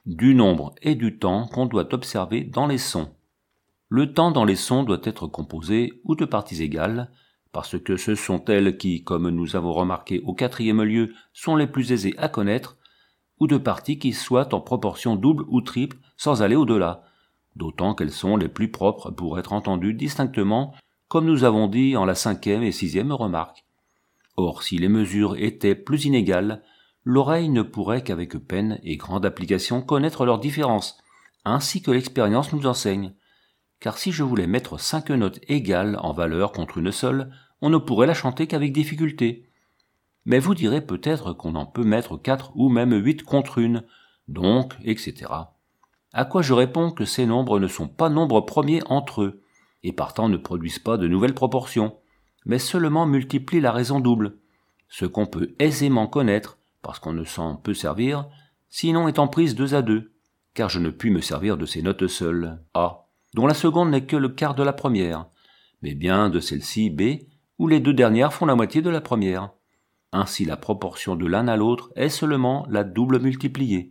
du nombre et du temps qu'on doit observer dans les sons. Le temps dans les sons doit être composé ou de parties égales, parce que ce sont elles qui, comme nous avons remarqué au 4e lieu, sont les plus aisées à connaître, ou de parties qui soient en proportion double ou triple sans aller au-delà, d'autant qu'elles sont les plus propres pour être entendues distinctement, comme nous avons dit en la 5e et 6e remarque. Or, si les mesures étaient plus inégales, l'oreille ne pourrait qu'avec peine et grande application connaître leurs différences, ainsi que l'expérience nous enseigne. Car si je voulais mettre 5 notes égales en valeur contre une seule, on ne pourrait la chanter qu'avec difficulté. Mais vous direz peut-être qu'on en peut mettre 4 ou même 8 contre une, donc, etc. À quoi je réponds que ces nombres ne sont pas nombres premiers entre eux, et partant ne produisent pas de nouvelles proportions, mais seulement multiplient la raison double, ce qu'on peut aisément connaître, parce qu'on ne s'en peut servir, sinon étant prise 2 à 2, car je ne puis me servir de ces notes seules, A, dont la seconde n'est que le quart de la première, mais bien de celle-ci, B, où les 2 dernières font la moitié de la première. Ainsi la proportion de l'un à l'autre est seulement la double multipliée.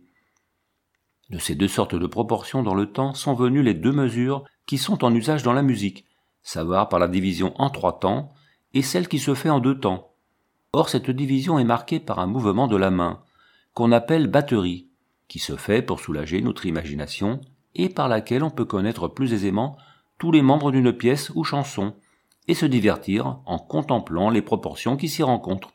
De ces 2 sortes de proportions dans le temps sont venues les 2 mesures qui sont en usage dans la musique, savoir par la division en 3 temps, et celle qui se fait en 2 temps. Or cette division est marquée par un mouvement de la main, qu'on appelle batterie, qui se fait pour soulager notre imagination, et par laquelle on peut connaître plus aisément tous les membres d'une pièce ou chanson, et se divertir en contemplant les proportions qui s'y rencontrent.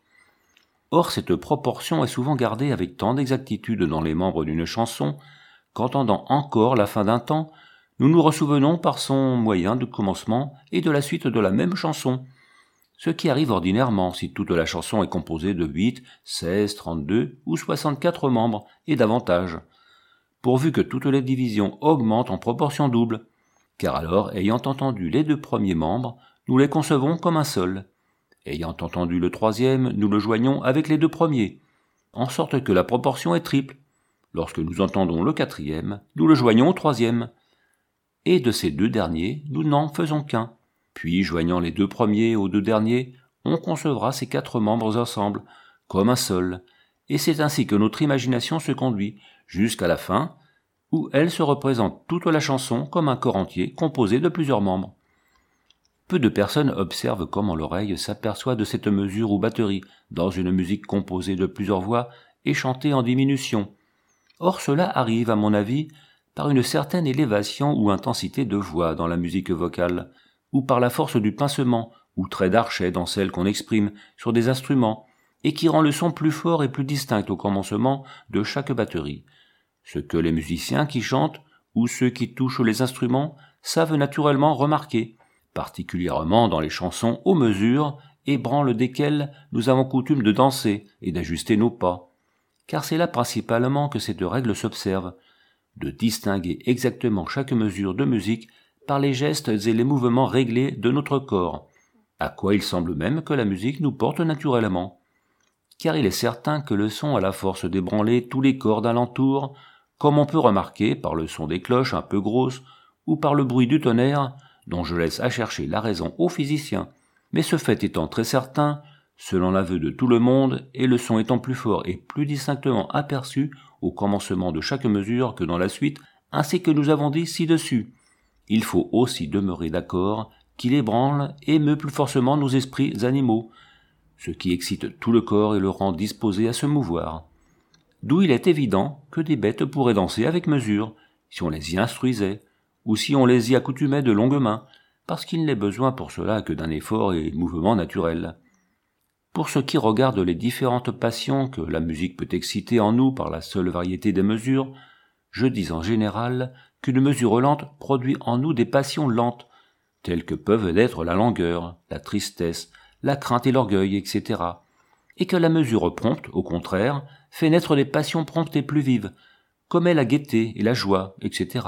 Or cette proportion est souvent gardée avec tant d'exactitude dans les membres d'une chanson, qu'entendant encore la fin d'un temps, nous nous ressouvenons par son moyen de commencement et de la suite de la même chanson, ce qui arrive ordinairement si toute la chanson est composée de 8, 16, 32 ou 64 membres et davantage, pourvu que toutes les divisions augmentent en proportion double, car alors, ayant entendu les 2 premiers membres, nous les concevons comme un seul. Ayant entendu le 3e, nous le joignons avec les 2 premiers, en sorte que la proportion est triple. Lorsque nous entendons le 4e, nous le joignons au 3e. Et de ces 2 derniers, nous n'en faisons qu'un. Puis, joignant les 2 premiers aux 2 derniers, on concevra ces 4 membres ensemble, comme un seul, et c'est ainsi que notre imagination se conduit, jusqu'à la fin, où elle se représente toute la chanson comme un corps entier composé de plusieurs membres. Peu de personnes observent comment l'oreille s'aperçoit de cette mesure ou batterie dans une musique composée de plusieurs voix et chantée en diminution. Or cela arrive, à mon avis, par une certaine élévation ou intensité de voix dans la musique vocale, ou par la force du pincement ou trait d'archet dans celle qu'on exprime sur des instruments, et qui rend le son plus fort et plus distinct au commencement de chaque batterie. Ce que les musiciens qui chantent, ou ceux qui touchent les instruments, savent naturellement remarquer, particulièrement dans les chansons aux mesures et branles desquelles nous avons coutume de danser et d'ajuster nos pas, car c'est là principalement que cette règle s'observe, de distinguer exactement chaque mesure de musique par les gestes et les mouvements réglés de notre corps, à quoi il semble même que la musique nous porte naturellement, car il est certain que le son a la force d'ébranler tous les corps d'alentour, comme on peut remarquer par le son des cloches un peu grosses ou par le bruit du tonnerre, dont je laisse à chercher la raison aux physiciens, mais ce fait étant très certain, selon l'aveu de tout le monde, et le son étant plus fort et plus distinctement aperçu au commencement de chaque mesure que dans la suite, ainsi que nous avons dit ci-dessus, il faut aussi demeurer d'accord qu'il ébranle et meut plus forcément nos esprits animaux, ce qui excite tout le corps et le rend disposé à se mouvoir. D'où il est évident que des bêtes pourraient danser avec mesure, si on les y instruisait, ou si on les y accoutumait de longues mains, parce qu'il n'est besoin pour cela que d'un effort et mouvement naturel. Pour ce qui regarde les différentes passions que la musique peut exciter en nous par la seule variété des mesures, je dis en général qu'une mesure lente produit en nous des passions lentes, telles que peuvent être la langueur, la tristesse, la crainte et l'orgueil, etc., et que la mesure prompte, au contraire, fait naître des passions promptes et plus vives, comme est la gaieté et la joie, etc.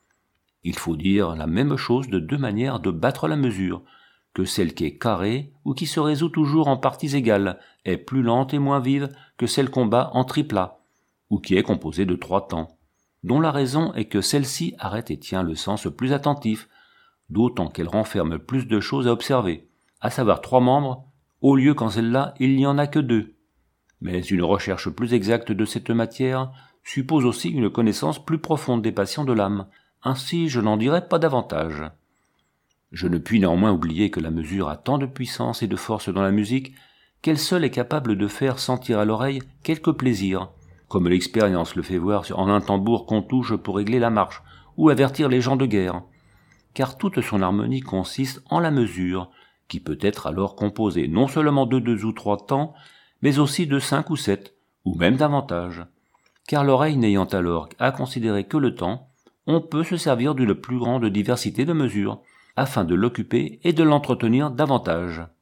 Il faut dire la même chose de 2 manières de battre la mesure, que celle qui est carrée ou qui se résout toujours en parties égales est plus lente et moins vive que celle qu'on bat en triplat, ou qui est composée de 3 temps, dont la raison est que celle-ci arrête et tient le sens plus attentif, d'autant qu'elle renferme plus de choses à observer, à savoir 3 membres, au lieu qu'en celle-là il n'y en a que 2. Mais une recherche plus exacte de cette matière suppose aussi une connaissance plus profonde des passions de l'âme, ainsi je n'en dirai pas davantage. Je ne puis néanmoins oublier que la mesure a tant de puissance et de force dans la musique qu'elle seule est capable de faire sentir à l'oreille quelque plaisir, comme l'expérience le fait voir en un tambour qu'on touche pour régler la marche ou avertir les gens de guerre, car toute son harmonie consiste en la mesure, qui peut être alors composée non seulement de 2 ou 3 temps, mais aussi de 5 ou 7, ou même davantage, car l'oreille n'ayant alors à considérer que le temps, on peut se servir d'une plus grande diversité de mesures, afin de l'occuper et de l'entretenir davantage.